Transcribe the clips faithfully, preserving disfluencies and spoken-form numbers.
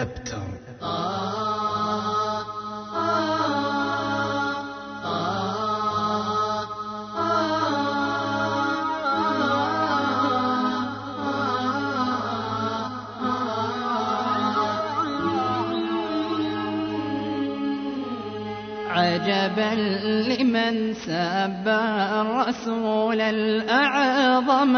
أبتر. عجبا لمن سب الرسول الأعظم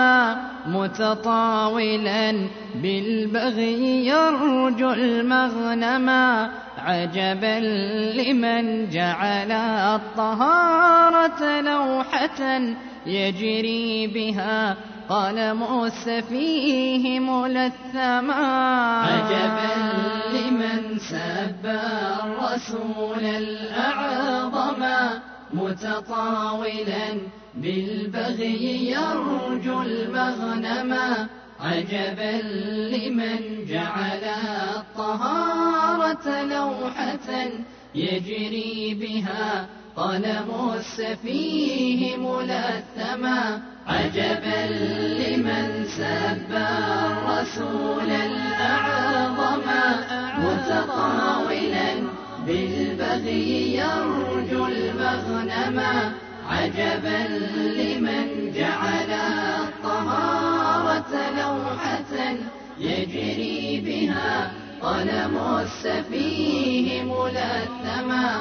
متطاولا بالبغي يرجو المغنم. عجبا لمن جعل الطهارة لوحة يجري بها قلم السفيه ملثما. عجبا لمن سب الرسول الأعظم متطاولا بالبغي يرجو المغنم. عجبا لمن جعل الطهارة لوحة يجري بها قلم السفيه ملثما. عجبا لمن سب الرسول الأعظم متطاولا بالبغي يرجو المغنم. عجبا لمن جعل الطهارة لوحة يجري بها قلم السفيه ملثما.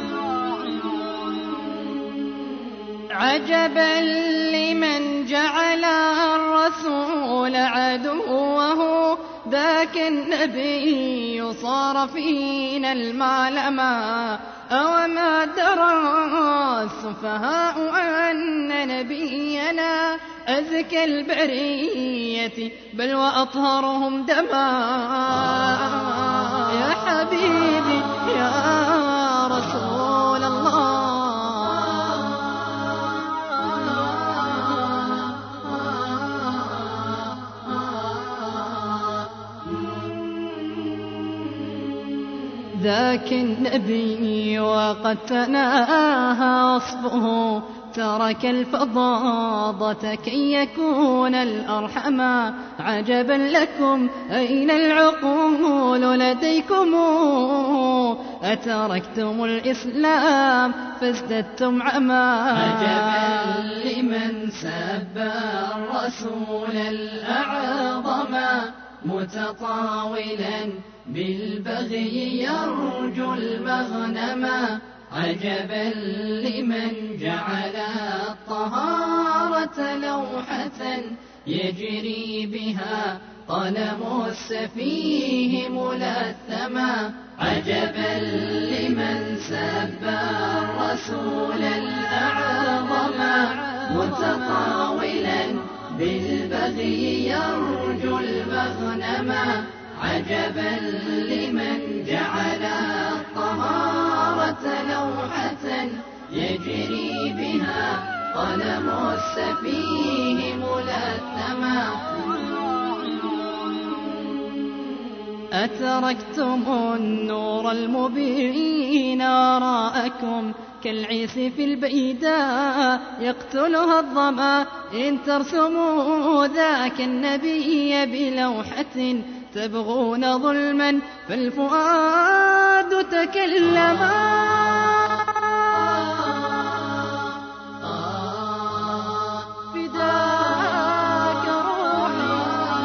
عجبا لمن جعل الرسول عدوه ذاك النبي صار فينا المعلما. أوما درى السفهاء أن نبينا أزكى البرية بل وأطهرهم دما. يا حبيبي يا رسول الله ذاك النبي وقد تناهى وصفه ترك الفظاظة كي يكون الأرحما. عجبا لكم أين العقول لديكم أتركتم الإسلام فازددتم عما. عجبا لمن سب الرسول الأعظم متطاولا بالبغي يرجو المغنم. عجبا لمن جعل الطهارة لوحة يجري بها قلم السفيه ملثما. عجبا لمن سب الرسول الأعظم متطاولا بالبغي يرجو المغنم. عجبا لمن جعل الطهارة لوحة يجري بها قلم السفيه ملثما. أتركتم النور المبين وراءكم كالعيس في البيداء يقتلها الظما. إن ترسموا ذاك النبي بلوحة تبغون ظلما فالفؤاد تكلما. فداك روحي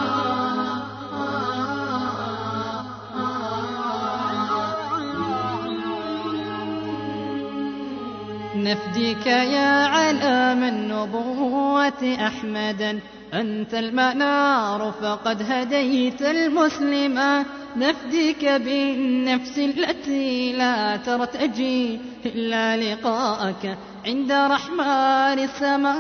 نفديك يا علام النبوة أحمدا. أنت المنار فقد هديت المسلما. نفديك بالنفس التي لا ترتجي إلا لقاءك عند رحمن السماء.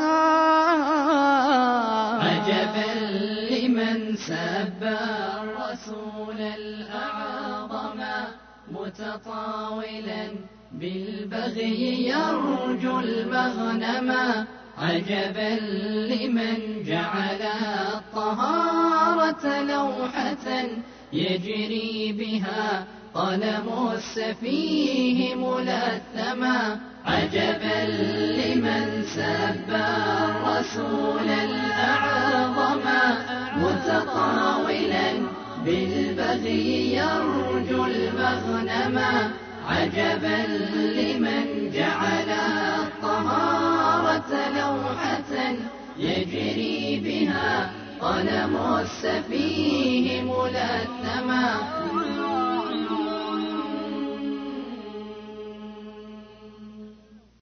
عجبا لمن سب الرسول الأعظم متطاولا بالبغي يرجو المغنم. عجبا لمن جعل الطهارة لوحة يجري بها قلم السفيه ملثما. عجبا لمن سب الرسول الأعظم متطاولا بالبغي يرجو المغنما. عجبا لمن جعل الطهارة لوحة يجري بها قلم السفيه ملثما.